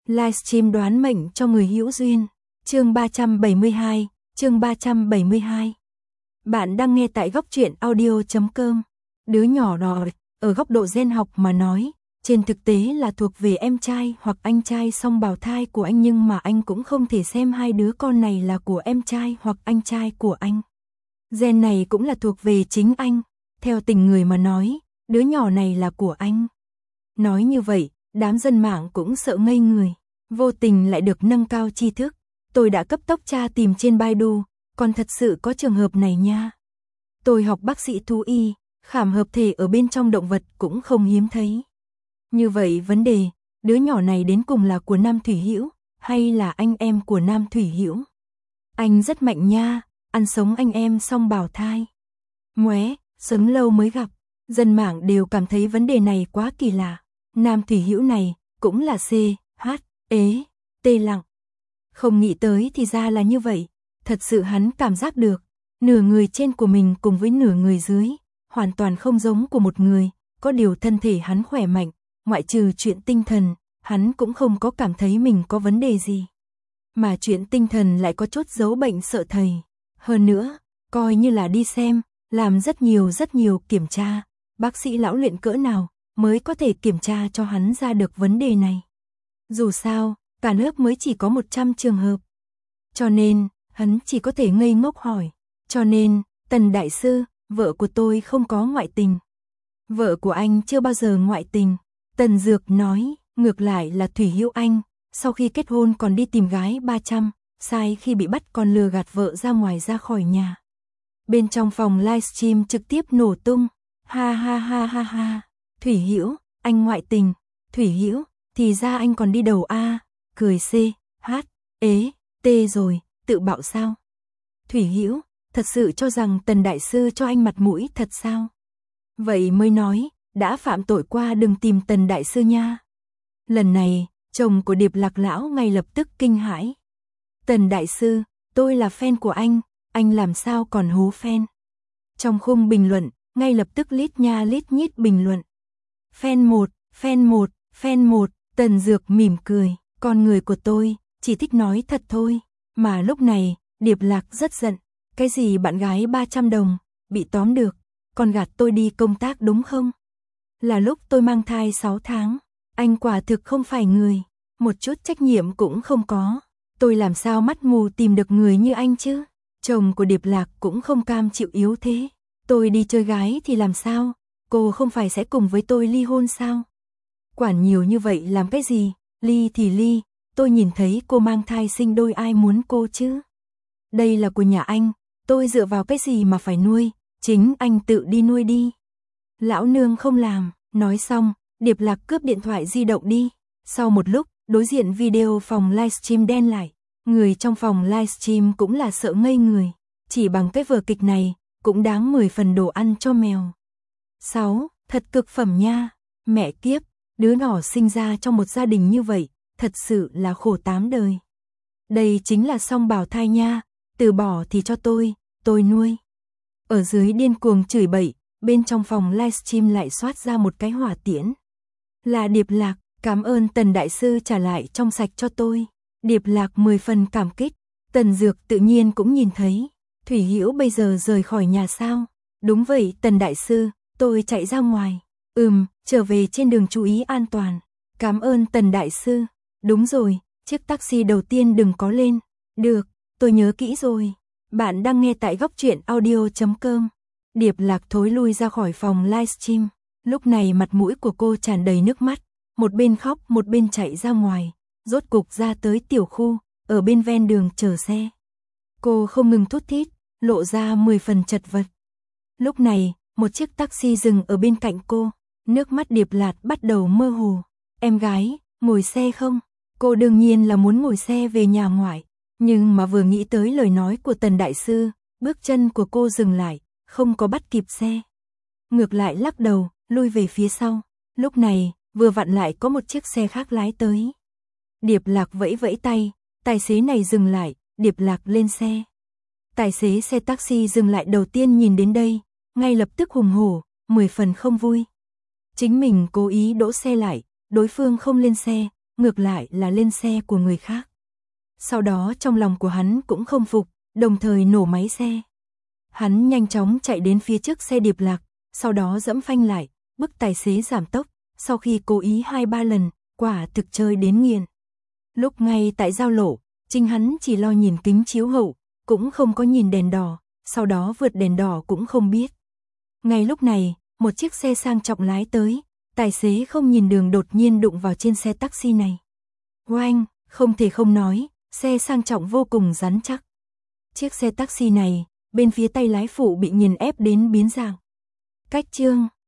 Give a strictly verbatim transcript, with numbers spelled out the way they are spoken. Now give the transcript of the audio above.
Livestream đoán mệnh cho người hữu duyên. Chương ba trăm bảy mươi hai, chương ba trăm bảy mươi hai. Bạn đang nghe tại góc truyện audio chấm com. Đứa nhỏ đó, ở góc độ gen học mà nói, trên thực tế là thuộc về em trai hoặc anh trai song bào thai của anh, nhưng mà anh cũng không thể xem hai đứa con này là của em trai hoặc anh trai của anh. Gen này cũng là thuộc về chính anh. Theo tình người mà nói, đứa nhỏ này là của anh. Nói như vậy, đám dân mạng cũng sợ ngây người. Vô tình lại được nâng cao tri thức. Tôi đã cấp tốc tra tìm trên Baidu, còn thật sự có trường hợp này nha. Tôi học bác sĩ thú y, khảm hợp thể ở bên trong động vật cũng không hiếm thấy. Như vậy vấn đề, đứa nhỏ này đến cùng là của Nam Thủy Hữu hay là anh em của Nam Thủy Hữu? Anh rất mạnh nha, ăn sống anh em song bào thai. Ngoé, sớm lâu mới gặp, dân mạng đều cảm thấy vấn đề này quá kỳ lạ. Nam Thủy Hữu này cũng là C, H, ế, T lặng. Không nghĩ tới thì ra là như vậy, thật sự hắn cảm giác được, nửa người trên của mình cùng với nửa người dưới, hoàn toàn không giống của một người, có điều thân thể hắn khỏe mạnh, ngoại trừ chuyện tinh thần, hắn cũng không có cảm thấy mình có vấn đề gì. Mà chuyện tinh thần lại có chút giấu bệnh sợ thầy. Hơn nữa, coi như là đi xem, làm rất nhiều rất nhiều kiểm tra, bác sĩ lão luyện cỡ nào mới có thể kiểm tra cho hắn ra được vấn đề này. Dù sao, cả nước mới chỉ có một trăm trường hợp. Cho nên, hắn chỉ có thể ngây ngốc hỏi. Cho nên, Tần Đại Sư, vợ của tôi không có ngoại tình. Vợ của anh chưa bao giờ ngoại tình. Tần Dược nói, ngược lại là Thủy Hữu Anh, sau khi kết hôn còn đi tìm gái ba trăm, sai khi bị bắt còn lừa gạt vợ ra ngoài ra khỏi nhà. Bên trong phòng livestream trực tiếp nổ tung. Ha ha ha ha ha. Thủy Hữu, anh ngoại tình. Thủy Hữu, thì ra anh còn đi đầu a. Cười C, H, ế, T rồi, tự bạo sao? Thủy Hữu, thật sự cho rằng Tần Đại Sư cho anh mặt mũi thật sao? Vậy mới nói, đã phạm tội qua đừng tìm Tần Đại Sư nha. Lần này, chồng của Điệp Lạc lão ngay lập tức kinh hãi. Tần Đại Sư, tôi là fan của anh, anh làm sao còn hú fan? Trong khung bình luận, ngay lập tức lít nha lít nhít bình luận. Fan một, fan một, fan một, Tần Dược mỉm cười, con người của tôi, chỉ thích nói thật thôi. Mà lúc này, Điệp Lạc rất giận, cái gì bạn gái ba trăm đồng, bị tóm được, còn gạt tôi đi công tác đúng không? Là lúc tôi mang thai sáu tháng, anh quả thực không phải người, một chút trách nhiệm cũng không có. Tôi làm sao mắt mù tìm được người như anh chứ? Chồng của Điệp Lạc cũng không cam chịu yếu thế. Tôi đi chơi gái thì làm sao? Cô không phải sẽ cùng với tôi ly hôn sao? Quản nhiều như vậy làm cái gì? Ly thì ly, tôi nhìn thấy cô mang thai sinh đôi ai muốn cô chứ? Đây là của nhà anh, tôi dựa vào cái gì mà phải nuôi, chính anh tự đi nuôi đi. Lão nương không làm, nói xong, Điệp Lạc cướp điện thoại di động đi. Sau một lúc, đối diện video phòng livestream đen lại, người trong phòng livestream cũng là sợ ngây người, chỉ bằng cái vở kịch này, cũng đáng mười phần đồ ăn cho mèo. sáu. Thật cực phẩm nha, mẹ kiếp, đứa nhỏ sinh ra trong một gia đình như vậy, thật sự là khổ tám đời. Đây chính là song bào thai nha, từ bỏ thì cho tôi, tôi nuôi. Ở dưới điên cuồng chửi bậy, bên trong phòng livestream lại xoát ra một cái hỏa tiễn. Là Điệp Lạc, cảm ơn Tần Đại Sư trả lại trong sạch cho tôi. Điệp Lạc mười phần cảm kích, Tần Dược tự nhiên cũng nhìn thấy. Thủy Hữu bây giờ rời khỏi nhà sao? Đúng vậy Tần Đại Sư, tôi chạy ra ngoài. Ừm, trở về trên đường chú ý an toàn. Cảm ơn Tần Đại Sư. Đúng rồi, chiếc taxi đầu tiên đừng có lên. Được, tôi nhớ kỹ rồi. Bạn đang nghe tại góc truyện audio chấm com. Điệp Lạc thối lui ra khỏi phòng livestream. Lúc này mặt mũi của cô tràn đầy nước mắt, một bên khóc một bên chạy ra ngoài, rốt cục ra tới tiểu khu, ở bên ven đường chờ xe. Cô không ngừng thút thít, lộ ra mười phần chật vật. Lúc này, một chiếc taxi dừng ở bên cạnh cô, nước mắt Điệp Lạc bắt đầu mơ hồ. Em gái, ngồi xe không? Cô đương nhiên là muốn ngồi xe về nhà ngoại, nhưng mà vừa nghĩ tới lời nói của Tần Đại Sư, bước chân của cô dừng lại, không có bắt kịp xe. Ngược lại lắc đầu, lui về phía sau. Lúc này, vừa vặn lại có một chiếc xe khác lái tới. Điệp Lạc vẫy vẫy tay, tài xế này dừng lại, Điệp Lạc lên xe. Tài xế xe taxi dừng lại đầu tiên nhìn đến đây, ngay lập tức hùng hổ, mười phần không vui. Chính mình cố ý đỗ xe lại, đối phương không lên xe, ngược lại là lên xe của người khác. Sau đó trong lòng của hắn cũng không phục, đồng thời nổ máy xe. Hắn nhanh chóng chạy đến phía trước xe Điệp Lạc, sau đó giẫm phanh lại, bức tài xế giảm tốc, sau khi cố ý hai ba lần, quả thực chơi đến nghiền. Lúc ngay tại giao lộ, chính hắn chỉ lo nhìn kính chiếu hậu, cũng không có nhìn đèn đỏ, sau đó vượt đèn đỏ cũng không biết. Ngay lúc này, một chiếc xe sang trọng lái tới, tài xế không nhìn đường đột nhiên đụng vào trên xe taxi này. Oanh, không thể không nói, xe sang trọng vô cùng rắn chắc. Chiếc xe taxi này, bên phía tay lái phụ bị nghiền ép đến biến dạng. Cách chương